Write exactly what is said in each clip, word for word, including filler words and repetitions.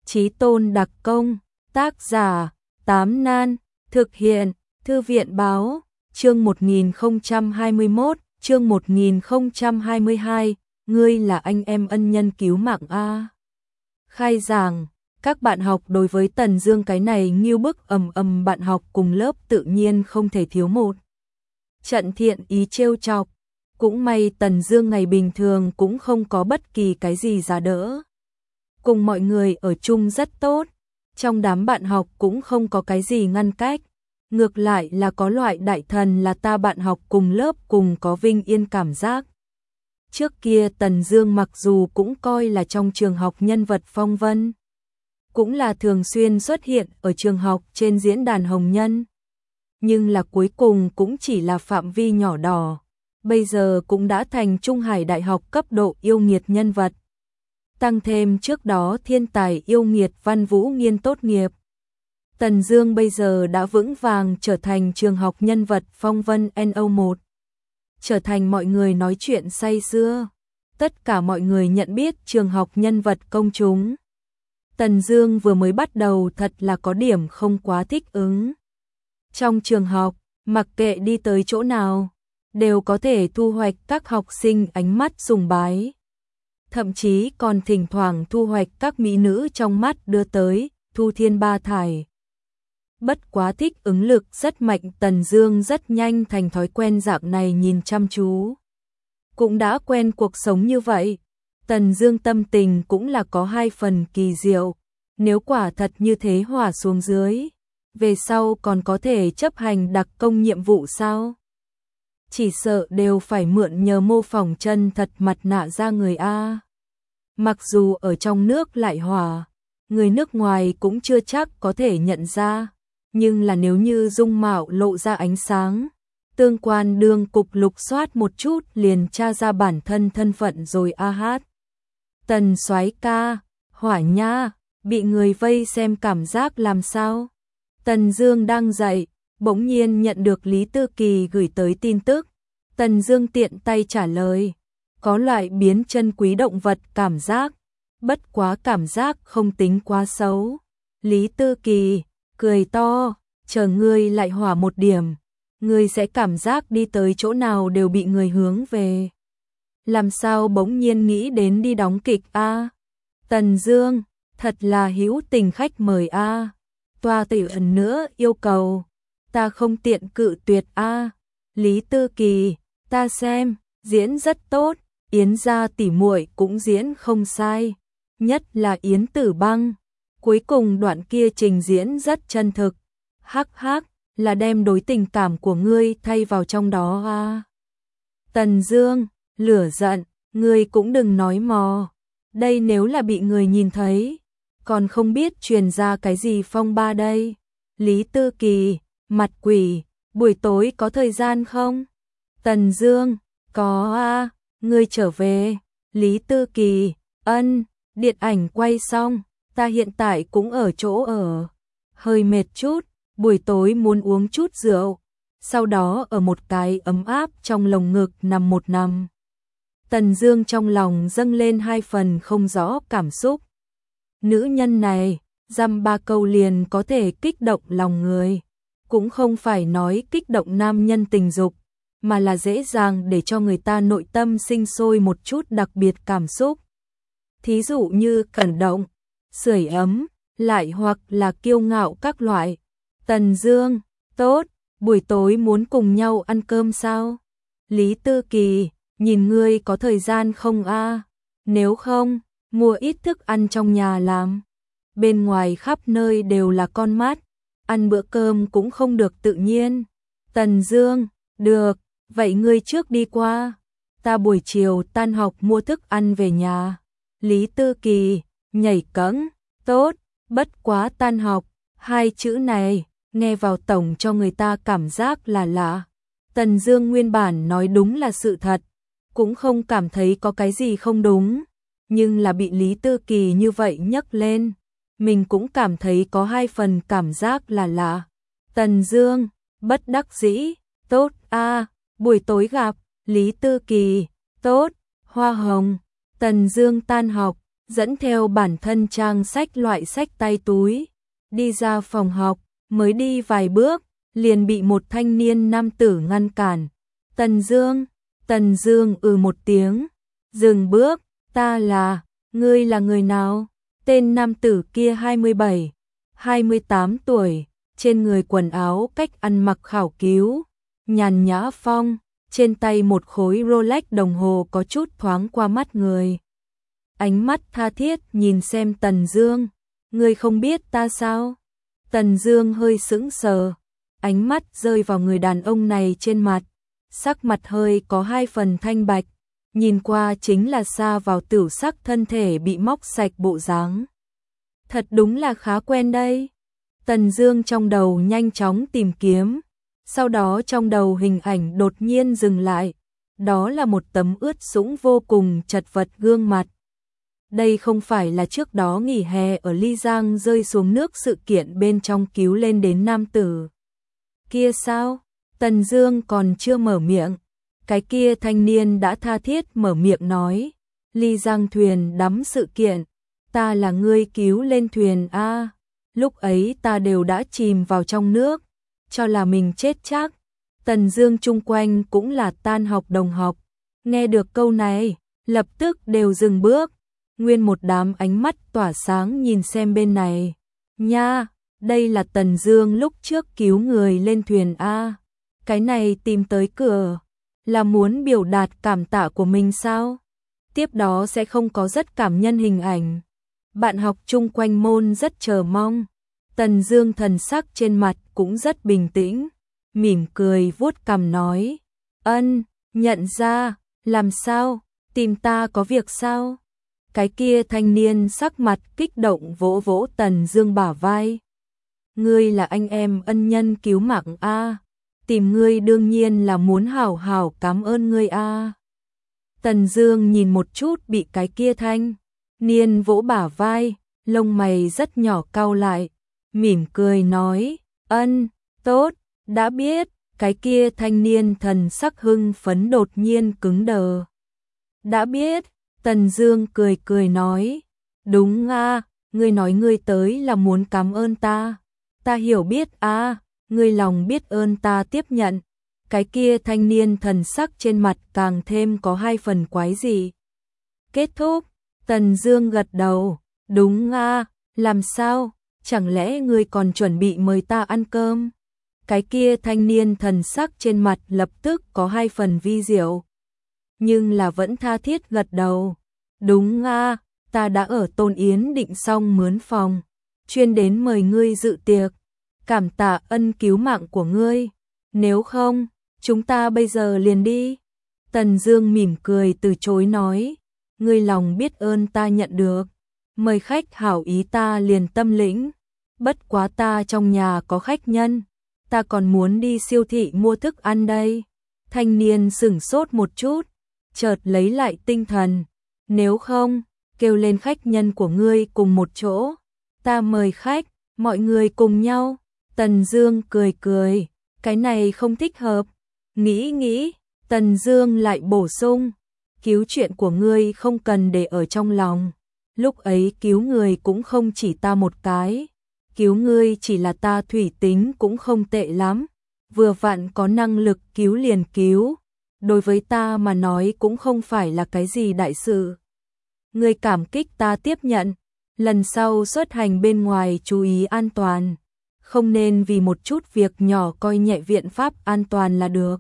Chí Tôn đặc công, tác giả, Tám Nan, thực hiện, Thư viện báo, chương một nghìn không trăm hai mươi mốt, chương một nghìn không trăm hai mươi hai, ngươi là anh em ân nhân cứu mạng a. Khai giảng, các bạn học đối với Tần Dương cái này nghiêu bức ầm ầm bạn học cùng lớp tự nhiên không thể thiếu một trận thiện ý trêu chọc. Cũng may Tần Dương ngày bình thường cũng không có bất kỳ cái gì giá đỡ. Cùng mọi người ở chung rất tốt, trong đám bạn học cũng không có cái gì ngăn cách. Ngược lại là có loại đại thần là ta bạn học cùng lớp cùng có vinh yên cảm giác. Trước kia Tần Dương mặc dù cũng coi là trong trường học nhân vật phong vân, cũng là thường xuyên xuất hiện ở trường học trên diễn đàn hồng nhân, nhưng là cuối cùng cũng chỉ là phạm vi nhỏ đỏ. Bây giờ cũng đã thành Trung Hải Đại học cấp độ yêu nghiệt nhân vật. Tăng thêm trước đó thiên tài yêu nghiệt Văn Vũ Nghiên tốt nghiệp. Tần Dương bây giờ đã vững vàng trở thành trường học nhân vật phong vân N O một. Trở thành mọi người nói chuyện say sưa. Tất cả mọi người nhận biết trường học nhân vật công chúng. Tần Dương vừa mới bắt đầu thật là có điểm không quá thích ứng. Trong trường học, mặc kệ đi tới chỗ nào, đều có thể thu hoạch các học sinh ánh mắt sùng bái. Thậm chí còn thỉnh thoảng thu hoạch các mỹ nữ trong mắt đưa tới, thu thiên ba thải. Bất quá thích ứng lực rất mạnh, Tần Dương rất nhanh thành thói quen dạng này nhìn chăm chú. Cũng đã quen cuộc sống như vậy, Tần Dương tâm tình cũng là có hai phần kỳ diệu. Nếu quả thật như thế hòa xuống dưới, về sau còn có thể chấp hành đặc công nhiệm vụ sao? Chỉ sợ đều phải mượn nhờ mô phỏng chân thật mặt nạ ra người a. Mặc dù ở trong nước lại hòa, người nước ngoài cũng chưa chắc có thể nhận ra, nhưng là nếu như dung mạo lộ ra ánh sáng, tương quan đương cục lục soát một chút liền tra ra bản thân thân phận rồi a hát. Tần soái ca, hỏa nha, bị người vây xem cảm giác làm sao? Tần Dương đang dậy, bỗng nhiên nhận được Lý Tư Kỳ gửi tới tin tức. Tần Dương tiện tay trả lời, có loại biến chân quý động vật cảm giác, bất quá cảm giác không tính quá xấu. Lý Tư Kỳ cười to, chờ ngươi lại hỏa một điểm, ngươi sẽ cảm giác đi tới chỗ nào đều bị người hướng về. Làm sao bỗng nhiên nghĩ đến đi đóng kịch a? Tần Dương, thật là hữu tình khách mời a. Toa tử ẩn nữa yêu cầu, ta không tiện cự tuyệt a. Lý Tư Kỳ, ta xem, diễn rất tốt, Yến gia tỷ muội cũng diễn không sai, nhất là Yến Tử Băng, cuối cùng đoạn kia trình diễn rất chân thực. Hắc hắc, là đem đối tình cảm của ngươi thay vào trong đó a. Tần Dương, lửa giận, ngươi cũng đừng nói mò, đây nếu là bị người nhìn thấy, còn không biết truyền ra cái gì phong ba đây. Lý Tư Kỳ, mặt quỷ, buổi tối có thời gian không? Tần Dương, có a, ngươi trở về. Lý Tư Kỳ, ân, điện ảnh quay xong, ta hiện tại cũng ở chỗ ở, hơi mệt chút, buổi tối muốn uống chút rượu, sau đó ở một cái ấm áp trong lồng ngực nằm một nằm. Tần Dương trong lòng dâng lên hai phần không rõ cảm xúc. Nữ nhân này, dăm ba câu liền có thể kích động lòng người, cũng không phải nói kích động nam nhân tình dục, mà là dễ dàng để cho người ta nội tâm sinh sôi một chút đặc biệt cảm xúc. Thí dụ như cảm động, sưởi ấm, lại hoặc là kiêu ngạo các loại. Tần Dương, tốt, buổi tối muốn cùng nhau ăn cơm sao? Lý Tư Kỳ, nhìn ngươi có thời gian không a? Nếu không, mua ít thức ăn trong nhà làm. Bên ngoài khắp nơi đều là con mắt, ăn bữa cơm cũng không được tự nhiên. Tần Dương, được, vậy ngươi trước đi qua, ta buổi chiều tan học mua thức ăn về nhà. Lý Tư Kỳ, nhảy cẫng, tốt, bất quá tan học, hai chữ này, nghe vào tổng cho người ta cảm giác là lạ. Tần Dương nguyên bản nói đúng là sự thật, cũng không cảm thấy có cái gì không đúng, nhưng là bị Lý Tư Kỳ như vậy nhắc lên, mình cũng cảm thấy có hai phần cảm giác là lạ. Tần Dương, bất đắc dĩ, tốt a, buổi tối gặp. Lý Tư Kỳ, tốt, hoa hồng. Tần Dương tan học, dẫn theo bản thân trang sách loại sách tay túi, đi ra phòng học, mới đi vài bước, liền bị một thanh niên nam tử ngăn cản. Tần Dương, Tần Dương ừ một tiếng, dừng bước, ta là, ngươi là người nào? Tên nam tử kia hai mươi bảy, hai mươi tám tuổi, trên người quần áo cách ăn mặc khảo cứu, nhàn nhã phong, trên tay một khối Rolex đồng hồ có chút thoáng qua mắt người. Ánh mắt tha thiết nhìn xem Tần Dương, ngươi không biết ta sao? Tần Dương hơi sững sờ, ánh mắt rơi vào người đàn ông này trên mặt, sắc mặt hơi có hai phần thanh bạch, nhìn qua chính là xa vào tửu sắc thân thể bị móc sạch bộ dáng. Thật đúng là khá quen đây. Tần Dương trong đầu nhanh chóng tìm kiếm, sau đó trong đầu hình ảnh đột nhiên dừng lại, đó là một tấm ướt sũng vô cùng chật vật gương mặt. Đây không phải là trước đó nghỉ hè ở Ly Giang rơi xuống nước sự kiện bên trong cứu lên đến nam tử kia sao? Tần Dương còn chưa mở miệng, cái kia thanh niên đã tha thiết mở miệng nói, Ly Giang thuyền đắm sự kiện, ta là ngươi cứu lên thuyền a, lúc ấy ta đều đã chìm vào trong nước, cho là mình chết chắc. Tần Dương chung quanh cũng là tan học đồng học, nghe được câu này, lập tức đều dừng bước, nguyên một đám ánh mắt tỏa sáng nhìn xem bên này. Nha, đây là Tần Dương lúc trước cứu người lên thuyền a. Cái này tìm tới cửa là muốn biểu đạt cảm tạ của mình sao? Tiếp đó sẽ không có rất cảm nhân hình ảnh. Bạn học chung quanh môn rất chờ mong. Tần Dương thần sắc trên mặt cũng rất bình tĩnh, mỉm cười vuốt cằm nói, ân, nhận ra, làm sao, tìm ta có việc sao? Cái kia thanh niên sắc mặt kích động vỗ vỗ Tần Dương bả vai. Ngươi là anh em ân nhân cứu mạng a, tìm ngươi đương nhiên là muốn hảo hảo cảm ơn ngươi a. Tần Dương nhìn một chút bị cái kia thanh niên vỗ bả vai, lông mày rất nhỏ cau lại, mỉm cười nói, ân, tốt, đã biết. Cái kia thanh niên thần sắc hưng phấn đột nhiên cứng đờ. Đã biết. Tần Dương cười cười nói, đúng a, ngươi nói ngươi tới là muốn cảm ơn ta. Ta hiểu biết a, ngươi lòng biết ơn ta tiếp nhận. Cái kia thanh niên thần sắc trên mặt càng thêm có hai phần quái dị. Kết thúc, Tần Dương gật đầu, đúng a, làm sao, chẳng lẽ ngươi còn chuẩn bị mời ta ăn cơm? Cái kia thanh niên thần sắc trên mặt lập tức có hai phần vi diệu, nhưng là vẫn tha thiết gật đầu. Đúng a, ta đã ở Tôn Yến định xong mướn phòng, chuyên đến mời ngươi dự tiệc, cảm tạ ân cứu mạng của ngươi, nếu không, chúng ta bây giờ liền đi. Tần Dương mỉm cười từ chối nói, ngươi lòng biết ơn ta nhận được, mời khách hảo ý ta liền tâm lĩnh, bất quá ta trong nhà có khách nhân, ta còn muốn đi siêu thị mua thức ăn đây. Thanh niên sững sốt một chút, chợt lấy lại tinh thần, nếu không, kêu lên khách nhân của ngươi cùng một chỗ, ta mời khách, mọi người cùng nhau. Tần Dương cười cười, cái này không thích hợp. Nghĩ nghĩ, Tần Dương lại bổ sung, cứu chuyện của ngươi không cần để ở trong lòng, lúc ấy cứu người cũng không chỉ ta một cái, cứu ngươi chỉ là ta thủy tính cũng không tệ lắm, vừa vặn có năng lực cứu liền cứu, đối với ta mà nói cũng không phải là cái gì đại sự. Ngươi cảm kích ta tiếp nhận, lần sau xuất hành bên ngoài chú ý an toàn, không nên vì một chút việc nhỏ coi nhẹ biện pháp an toàn là được.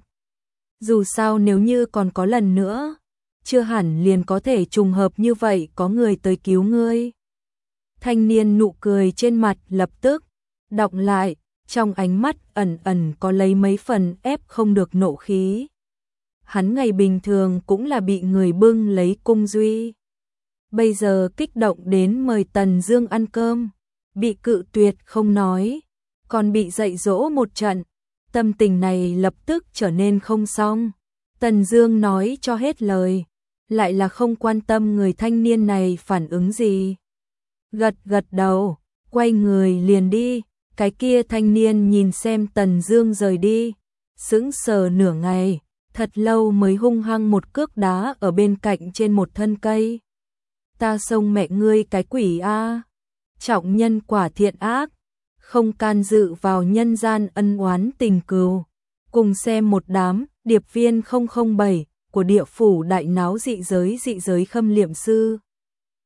Dù sao nếu như còn có lần nữa, chưa hẳn liền có thể trùng hợp như vậy có người tới cứu ngươi. Thanh niên nụ cười trên mặt lập tức đọng lại, trong ánh mắt ẩn ẩn có lấy mấy phần ép không được nộ khí. Hắn ngày bình thường cũng là bị người bưng lấy cung duy, bây giờ kích động đến mời Tần Dương ăn cơm, bị cự tuyệt không nói, còn bị dạy dỗ một trận, tâm tình này lập tức trở nên không xong. Tần Dương nói cho hết lời, lại là không quan tâm người thanh niên này phản ứng gì. Gật gật đầu, quay người liền đi. Cái kia thanh niên nhìn xem Tần Dương rời đi, sững sờ nửa ngày, thật lâu mới hung hăng một cước đá ở bên cạnh trên một thân cây. ta xông mẹ ngươi cái quỷ a. Trọng nhân quả thiện ác, không can dự vào nhân gian ân oán tình cừu. Cùng xem một đám điệp viên không không bảy của địa phủ đại náo dị giới dị giới khâm liệm sư.